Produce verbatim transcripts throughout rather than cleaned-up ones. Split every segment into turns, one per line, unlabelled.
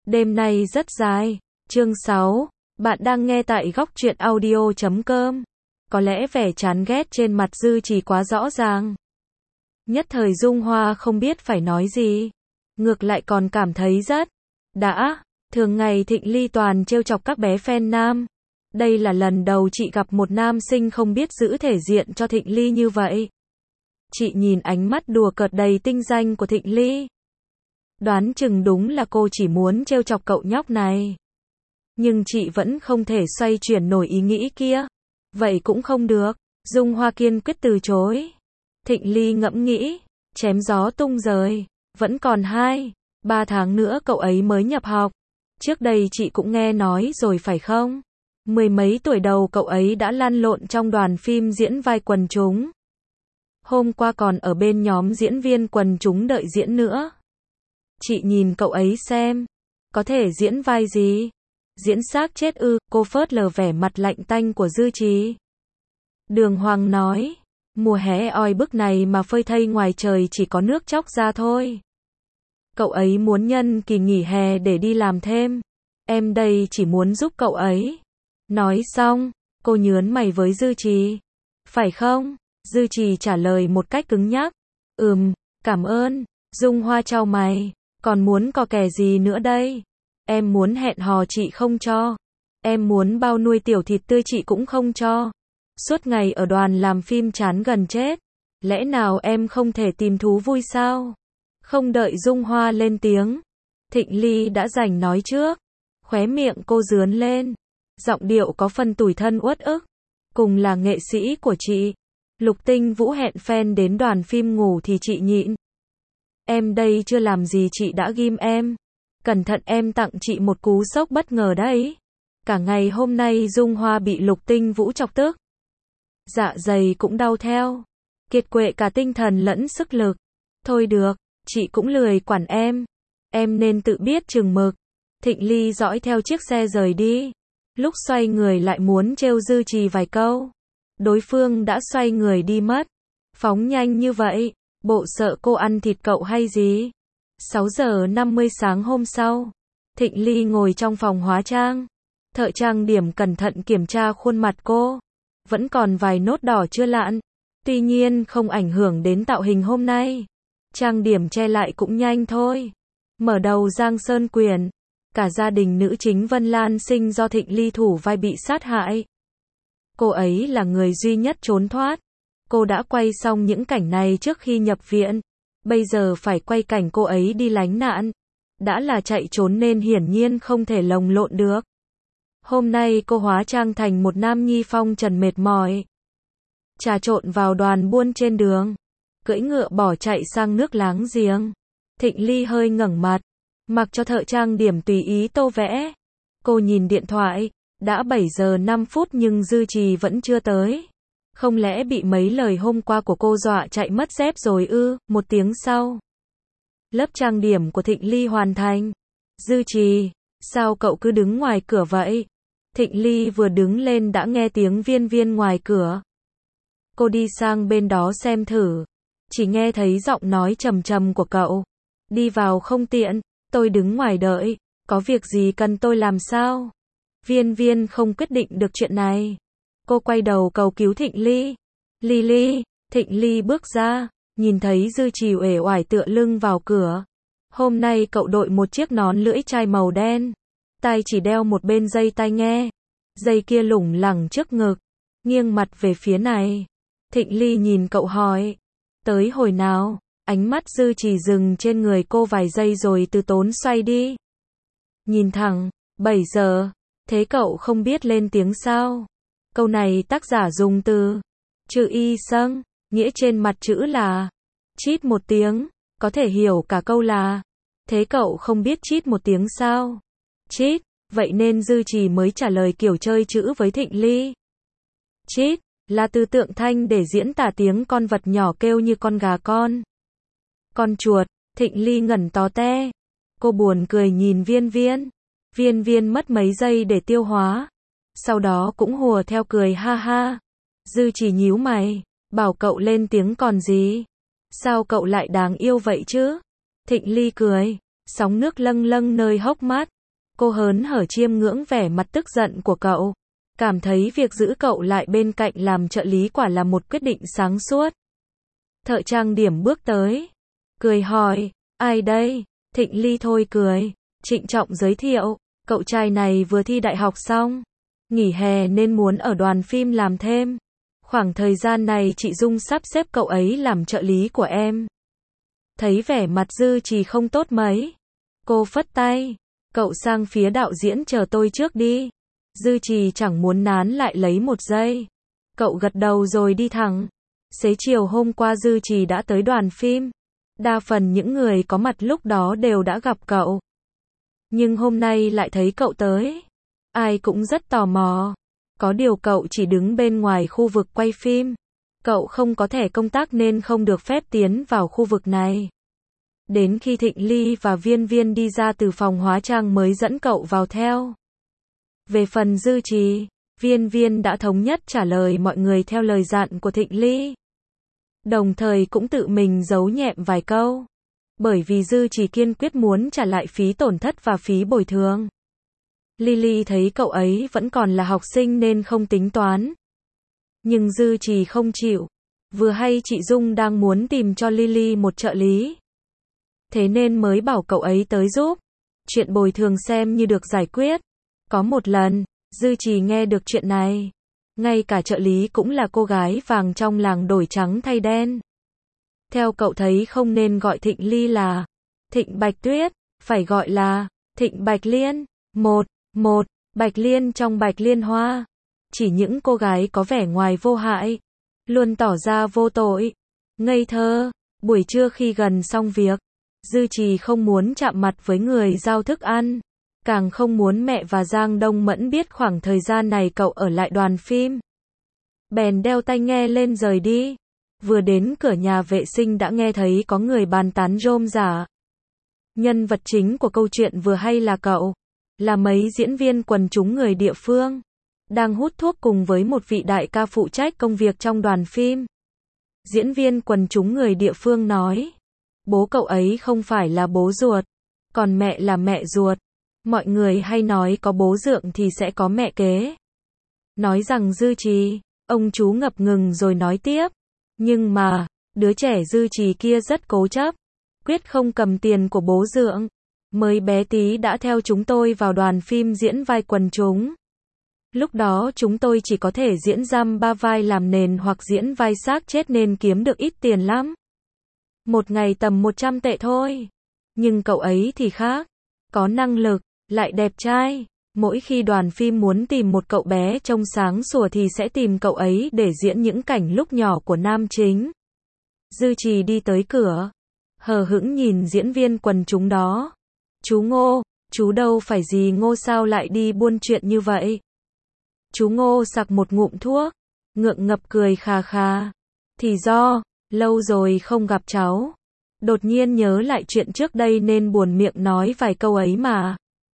Đêm nay rất dài. Chương sáu. Bạn đang nghe tại góc truyện audio chấm com. Có lẽ vẻ chán ghét trên mặt Dư Trì quá rõ ràng. Nhất thời Dung Hoa không biết phải nói gì. Ngược lại còn cảm thấy rất đã. Thường ngày Thịnh Ly toàn trêu chọc các bé fan nam. Đây là lần đầu chị gặp một nam sinh không biết giữ thể diện cho Thịnh Ly như vậy. Chị nhìn ánh mắt đùa cợt đầy tinh danh của Thịnh Ly. Đoán chừng đúng là cô chỉ muốn trêu chọc cậu nhóc này. Nhưng chị vẫn không thể xoay chuyển nổi ý nghĩ kia. Vậy cũng không được. Dung Hoa kiên quyết từ chối. Thịnh Ly ngẫm nghĩ. Chém gió tung rời. Vẫn còn hai, ba tháng nữa cậu ấy mới nhập học. Trước đây chị cũng nghe nói rồi phải không? Mười mấy tuổi đầu cậu ấy đã lăn lộn trong đoàn phim diễn vai quần chúng. Hôm qua còn ở bên nhóm diễn viên quần chúng đợi diễn nữa. Chị nhìn cậu ấy xem. Có thể diễn vai gì? Diễn xác chết ư? Cô phớt lờ vẻ mặt lạnh tanh của Dư Trì. Đường Hoàng nói. Mùa hè oi bức này mà phơi thây ngoài trời chỉ có nước chóc ra thôi. Cậu ấy muốn nhân kỳ nghỉ hè để đi làm thêm. Em đây chỉ muốn giúp cậu ấy. Nói xong, cô nhớn mày với Dư Trì. Phải không? Dư Trì trả lời một cách cứng nhắc. Ừm, cảm ơn. Dung Hoa chau mày. Còn muốn cò kè gì nữa đây? Em muốn hẹn hò chị không cho. Em muốn bao nuôi tiểu thịt tươi chị cũng không cho. Suốt ngày ở đoàn làm phim chán gần chết. Lẽ nào em không thể tìm thú vui sao? Không đợi Dung Hoa lên tiếng. Thịnh Ly đã giành nói trước. Khóe miệng cô rướn lên. Giọng điệu có phần tủi thân uất ức. Cùng là nghệ sĩ của chị. Lục Tinh Vũ hẹn fan đến đoàn phim ngủ thì chị nhịn. Em đây chưa làm gì chị đã ghim em. Cẩn thận em tặng chị một cú sốc bất ngờ đấy. Cả ngày hôm nay Dung Hoa bị Lục Tinh Vũ chọc tức. Dạ dày cũng đau theo. Kiệt quệ cả tinh thần lẫn sức lực. Thôi được, chị cũng lười quản em. Em nên tự biết chừng mực. Thịnh Ly dõi theo chiếc xe rời đi. Lúc xoay người lại muốn trêu Dư Trì vài câu. Đối phương đã xoay người đi mất. Phóng nhanh như vậy, bộ sợ cô ăn thịt cậu hay gì? sáu giờ năm mươi sáng hôm sau. Thịnh Ly ngồi trong phòng hóa trang. Thợ trang điểm cẩn thận kiểm tra khuôn mặt cô. Vẫn còn vài nốt đỏ chưa lạn. Tuy nhiên không ảnh hưởng đến tạo hình hôm nay. Trang điểm che lại cũng nhanh thôi. Mở đầu Giang Sơn Quyền. Cả gia đình nữ chính Vân Lan Sinh do Thịnh Ly thủ vai bị sát hại. Cô ấy là người duy nhất trốn thoát. Cô đã quay xong những cảnh này trước khi nhập viện. Bây giờ phải quay cảnh cô ấy đi lánh nạn. Đã là chạy trốn nên hiển nhiên không thể lồng lộn được. Hôm nay cô hóa trang thành một nam nhi phong trần mệt mỏi. Trà trộn vào đoàn buôn trên đường. Cưỡi ngựa bỏ chạy sang nước láng giềng. Thịnh Ly hơi ngẩng mặt. Mặc cho thợ trang điểm tùy ý tô vẽ. Cô nhìn điện thoại. Đã bảy giờ năm phút nhưng Dư Trì vẫn chưa tới. Không lẽ bị mấy lời hôm qua của cô dọa chạy mất dép rồi ư? Một tiếng sau. Lớp trang điểm của Thịnh Ly hoàn thành. Dư Trì, sao cậu cứ đứng ngoài cửa vậy? Thịnh Ly vừa đứng lên đã nghe tiếng Viên Viên ngoài cửa. Cô đi sang bên đó xem thử. Chỉ nghe thấy giọng nói trầm trầm của cậu. Đi vào không tiện, tôi đứng ngoài đợi. Có việc gì cần tôi làm sao? Viên Viên không quyết định được chuyện này. Cô quay đầu cầu cứu Thịnh Ly. Ly Ly, Thịnh Ly bước ra, nhìn thấy Dư Trì uể oải tựa lưng vào cửa. Hôm nay cậu đội một chiếc nón lưỡi chai màu đen. Tai chỉ đeo một bên dây tai nghe. Dây kia lủng lẳng trước ngực. Nghiêng mặt về phía này. Thịnh Ly nhìn cậu hỏi. Tới hồi nào? Ánh mắt Dư Trì dừng trên người cô vài giây rồi từ tốn xoay đi. Nhìn thẳng. bảy giờ. Thế cậu không biết lên tiếng sao? Câu này tác giả dùng từ chữ y sâng, nghĩa trên mặt chữ là chít một tiếng, có thể hiểu cả câu là thế cậu không biết chít một tiếng sao? Chít, vậy nên Dư Trì mới trả lời kiểu chơi chữ với Thịnh Ly. Chít là từ tượng thanh để diễn tả tiếng con vật nhỏ kêu như con gà con. Con chuột. Thịnh Ly ngẩn tó te. Cô buồn cười nhìn Viên Viên. Viên Viên mất mấy giây để tiêu hóa. Sau đó cũng hùa theo cười ha ha. Dư Trì nhíu mày. Bảo cậu lên tiếng còn gì? Sao cậu lại đáng yêu vậy chứ? Thịnh Ly cười. Sóng nước lâng lâng nơi hốc mắt. Cô hớn hở chiêm ngưỡng vẻ mặt tức giận của cậu. Cảm thấy việc giữ cậu lại bên cạnh làm trợ lý quả là một quyết định sáng suốt. Thợ trang điểm bước tới. Cười hỏi, ai đây? Thịnh Ly thôi cười. Trịnh trọng giới thiệu, cậu trai này vừa thi đại học xong. Nghỉ hè nên muốn ở đoàn phim làm thêm. Khoảng thời gian này chị Dung sắp xếp cậu ấy làm trợ lý của em. Thấy vẻ mặt Dư Trì không tốt mấy. Cô phất tay. Cậu sang phía đạo diễn chờ tôi trước đi. Dư Trì chẳng muốn nán lại lấy một giây. Cậu gật đầu rồi đi thẳng. Xế chiều hôm qua Dư Trì đã tới đoàn phim. Đa phần những người có mặt lúc đó đều đã gặp cậu. Nhưng hôm nay lại thấy cậu tới. Ai cũng rất tò mò. Có điều cậu chỉ đứng bên ngoài khu vực quay phim. Cậu không có thẻ công tác nên không được phép tiến vào khu vực này. Đến khi Thịnh Ly và Viên Viên đi ra từ phòng hóa trang mới dẫn cậu vào theo. Về phần Dư Trì, Viên Viên đã thống nhất trả lời mọi người theo lời dặn của Thịnh Ly. Đồng thời cũng tự mình giấu nhẹm vài câu. Bởi vì Dư Trì kiên quyết muốn trả lại phí tổn thất và phí bồi thường. Lily thấy cậu ấy vẫn còn là học sinh nên không tính toán. Nhưng Dư Trì không chịu. Vừa hay chị Dung đang muốn tìm cho Lily một trợ lý. Thế nên mới bảo cậu ấy tới giúp. Chuyện bồi thường xem như được giải quyết. Có một lần, Dư Trì nghe được chuyện này. Ngay cả trợ lý cũng là cô gái vàng trong làng đổi trắng thay đen. Theo cậu thấy không nên gọi Thịnh Ly là Thịnh Bạch Tuyết, phải gọi là Thịnh Bạch Liên. Một, một, Bạch Liên trong Bạch Liên Hoa. Chỉ những cô gái có vẻ ngoài vô hại, luôn tỏ ra vô tội, ngây thơ. Buổi trưa khi gần xong việc, Dư Trì không muốn chạm mặt với người giao thức ăn. Càng không muốn mẹ và Giang Đông Mẫn biết khoảng thời gian này cậu ở lại đoàn phim. Bèn đeo tai nghe lên rời đi. Vừa đến cửa nhà vệ sinh đã nghe thấy có người bàn tán rôm rả. Nhân vật chính của câu chuyện vừa hay là cậu. Là mấy diễn viên quần chúng người địa phương. Đang hút thuốc cùng với một vị đại ca phụ trách công việc trong đoàn phim. Diễn viên quần chúng người địa phương nói. Bố cậu ấy không phải là bố ruột. Còn mẹ là mẹ ruột. Mọi người hay nói có bố dượng thì sẽ có mẹ kế. Nói rằng Dư Trì, ông chú ngập ngừng rồi nói tiếp. Nhưng mà, đứa trẻ Dư Trì kia rất cố chấp. Quyết không cầm tiền của bố dượng. Mới bé tí đã theo chúng tôi vào đoàn phim diễn vai quần chúng. Lúc đó chúng tôi chỉ có thể diễn dăm ba vai làm nền hoặc diễn vai xác chết nên kiếm được ít tiền lắm. Một ngày tầm một trăm tệ thôi. Nhưng cậu ấy thì khác. Có năng lực, lại đẹp trai. Mỗi khi đoàn phim muốn tìm một cậu bé trông sáng sủa thì sẽ tìm cậu ấy để diễn những cảnh lúc nhỏ của nam chính. Dư Trì đi tới cửa. Hờ hững nhìn diễn viên quần chúng đó. Chú Ngô, chú đâu phải gì Ngô sao lại đi buôn chuyện như vậy? Chú Ngô sặc một ngụm thuốc. Ngượng ngập cười khà khà. Thì do, lâu rồi không gặp cháu. Đột nhiên nhớ lại chuyện trước đây nên buồn miệng nói vài câu ấy mà.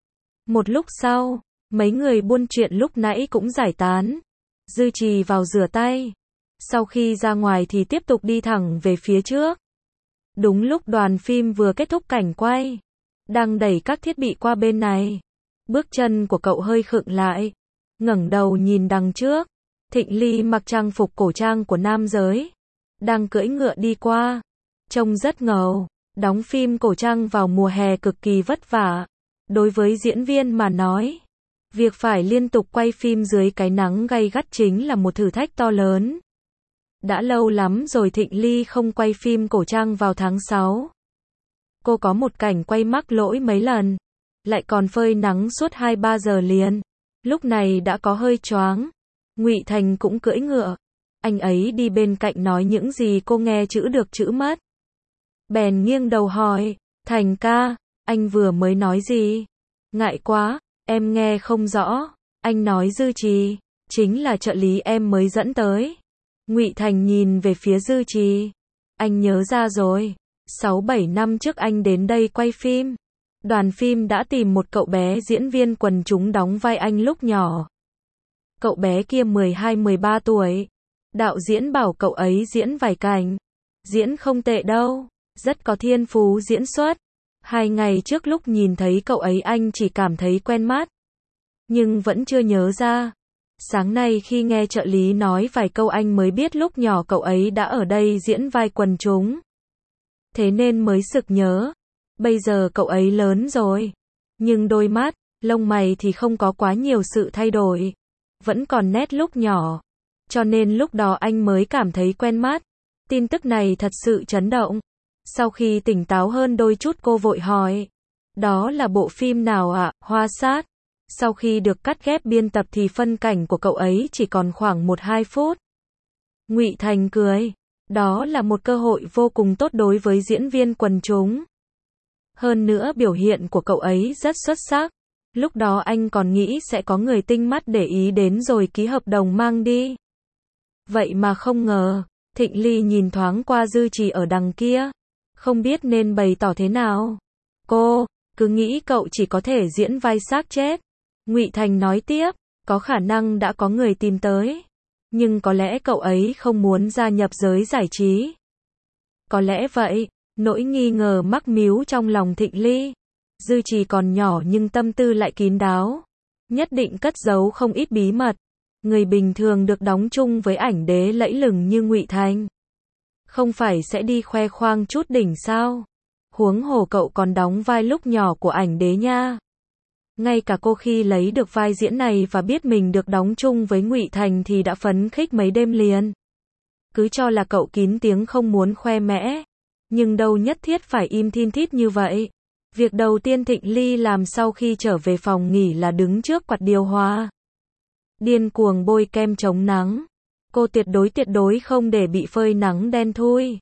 Một lúc sau, mấy người buôn chuyện lúc nãy cũng giải tán. Dư Trì vào rửa tay. Sau khi ra ngoài thì tiếp tục đi thẳng về phía trước. Đúng lúc đoàn phim vừa kết thúc cảnh quay. Đang đẩy các thiết bị qua bên này. Bước chân của cậu hơi khựng lại. Ngẩng đầu nhìn đằng trước. Thịnh Ly mặc trang phục cổ trang của nam giới. Đang cưỡi ngựa đi qua. Trông rất ngầu. Đóng phim cổ trang vào mùa hè cực kỳ vất vả. Đối với diễn viên mà nói, việc phải liên tục quay phim dưới cái nắng gay gắt chính là một thử thách to lớn. Đã lâu lắm rồi Thịnh Ly không quay phim cổ trang vào tháng sáu. Cô có một cảnh quay mắc lỗi mấy lần, lại còn phơi nắng suốt hai ba giờ liền. Lúc này đã có hơi choáng. Ngụy Thành cũng cưỡi ngựa. Anh ấy đi bên cạnh nói những gì cô nghe chữ được chữ mất. Bèn nghiêng đầu hỏi, Thành ca, anh vừa mới nói gì? Ngại quá, em nghe không rõ. Anh nói Dư Trì, chính là trợ lý em mới dẫn tới. Ngụy Thành nhìn về phía Dư Trì. Anh nhớ ra rồi. sáu bảy năm trước anh đến đây quay phim. Đoàn phim đã tìm một cậu bé diễn viên quần chúng đóng vai anh lúc nhỏ. Cậu bé kia mười hai mười ba tuổi. Đạo diễn bảo cậu ấy diễn vài cảnh. Diễn không tệ đâu. Rất có thiên phú diễn xuất. Hai ngày trước lúc nhìn thấy cậu ấy anh chỉ cảm thấy quen mắt, nhưng vẫn chưa nhớ ra. Sáng nay khi nghe trợ lý nói vài câu anh mới biết lúc nhỏ cậu ấy đã ở đây diễn vai quần chúng. Thế nên mới sực nhớ. Bây giờ cậu ấy lớn rồi, nhưng đôi mắt, lông mày thì không có quá nhiều sự thay đổi, vẫn còn nét lúc nhỏ, cho nên lúc đó anh mới cảm thấy quen mắt. Tin tức này thật sự chấn động. Sau khi tỉnh táo hơn đôi chút cô vội hỏi, đó là bộ phim nào ạ? Hoa Sát. Sau khi được cắt ghép biên tập thì phân cảnh của cậu ấy chỉ còn khoảng một hai phút. Ngụy Thành cười, đó là một cơ hội vô cùng tốt đối với diễn viên quần chúng. Hơn nữa biểu hiện của cậu ấy rất xuất sắc. Lúc đó anh còn nghĩ sẽ có người tinh mắt để ý đến rồi ký hợp đồng mang đi. Vậy mà không ngờ. Thịnh Ly nhìn thoáng qua Dư Trì ở đằng kia, không biết nên bày tỏ thế nào. Cô cứ nghĩ cậu chỉ có thể diễn vai xác chết. Ngụy Thành nói tiếp, có khả năng đã có người tìm tới, nhưng có lẽ cậu ấy không muốn gia nhập giới giải trí. Có lẽ vậy. Nỗi nghi ngờ mắc míu trong lòng Thịnh Ly. Dư Trì còn nhỏ nhưng tâm tư lại kín đáo, nhất định cất giấu không ít bí mật. Người bình thường được đóng chung với ảnh đế lẫy lừng như Ngụy Thành, không phải sẽ đi khoe khoang chút đỉnh sao? Huống hồ cậu còn đóng vai lúc nhỏ của ảnh đế nha. Ngay cả cô khi lấy được vai diễn này và biết mình được đóng chung với Ngụy Thành thì đã phấn khích mấy đêm liền. Cứ cho là cậu kín tiếng không muốn khoe mẽ, nhưng đâu nhất thiết phải im thin thít như vậy. Việc đầu tiên Thịnh Ly làm sau khi trở về phòng nghỉ là đứng trước quạt điều hòa, điên cuồng bôi kem chống nắng. Cô tuyệt đối tuyệt đối không để bị phơi nắng đen thui.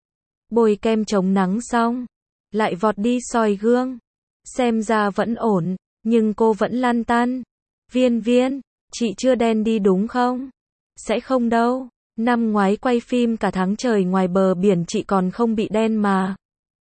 Bôi kem chống nắng xong, lại vọt đi soi gương. Xem ra vẫn ổn, nhưng cô vẫn lăn tăn. Viên Viên, chị chưa đen đi đúng không? Sẽ không đâu. Năm ngoái quay phim cả tháng trời ngoài bờ biển chị còn không bị đen mà.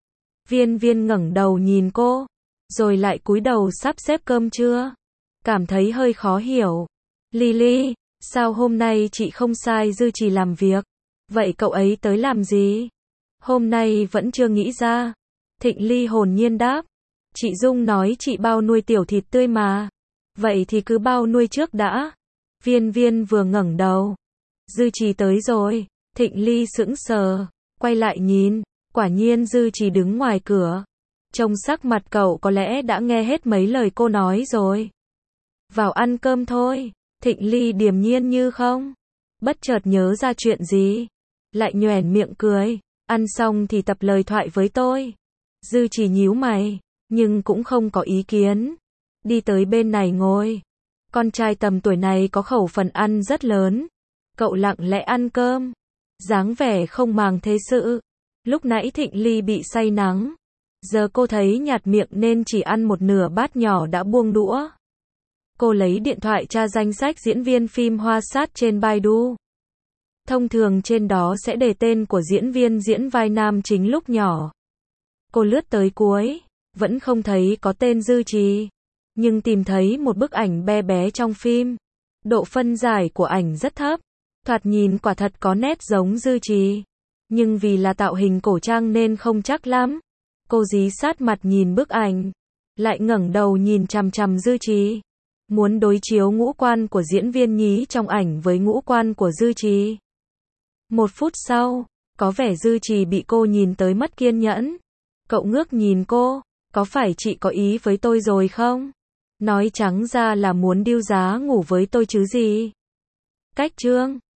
Viên Viên ngẩng đầu nhìn cô, rồi lại cúi đầu sắp xếp cơm trưa. Cảm thấy hơi khó hiểu. Lily, sao hôm nay chị không sai Dư Trì làm việc? Vậy cậu ấy tới làm gì? Hôm nay vẫn chưa nghĩ ra. Thịnh Ly hồn nhiên đáp. Chị Dung nói chị bao nuôi tiểu thịt tươi mà. Vậy thì cứ bao nuôi trước đã. Viên Viên vừa ngẩng đầu. Dư Trì tới rồi. Thịnh Ly sững sờ, quay lại nhìn. Quả nhiên Dư Trì đứng ngoài cửa. Trông sắc mặt cậu có lẽ đã nghe hết mấy lời cô nói rồi. Vào ăn cơm thôi. Thịnh Ly điềm nhiên như không. Bất chợt nhớ ra chuyện gì, lại nhoẻn miệng cười. Ăn xong thì tập lời thoại với tôi. Dư Trì nhíu mày, nhưng cũng không có ý kiến. Đi tới bên này ngồi. Con trai tầm tuổi này có khẩu phần ăn rất lớn. Cậu lặng lẽ ăn cơm, dáng vẻ không màng thế sự. Lúc nãy Thịnh Ly bị say nắng, giờ cô thấy nhạt miệng nên chỉ ăn một nửa bát nhỏ đã buông đũa. Cô lấy điện thoại tra danh sách diễn viên phim Hoa Sát trên Baidu. Thông thường trên đó sẽ đề tên của diễn viên diễn vai nam chính lúc nhỏ. Cô lướt tới cuối, vẫn không thấy có tên Dư Trì, nhưng tìm thấy một bức ảnh bé bé trong phim. Độ phân giải của ảnh rất thấp, thoạt nhìn quả thật có nét giống Dư Trì, nhưng vì là tạo hình cổ trang nên không chắc lắm. Cô dí sát mặt nhìn bức ảnh, lại ngẩng đầu nhìn chằm chằm Dư Trì, muốn đối chiếu ngũ quan của diễn viên nhí trong ảnh với ngũ quan của Dư Trì. Một phút sau, có vẻ Dư Trì bị cô nhìn tới mất kiên nhẫn. Cậu ngước nhìn cô, có phải chị có ý với tôi rồi không? Nói trắng ra là muốn điêu giá ngủ với tôi chứ gì. Cách chương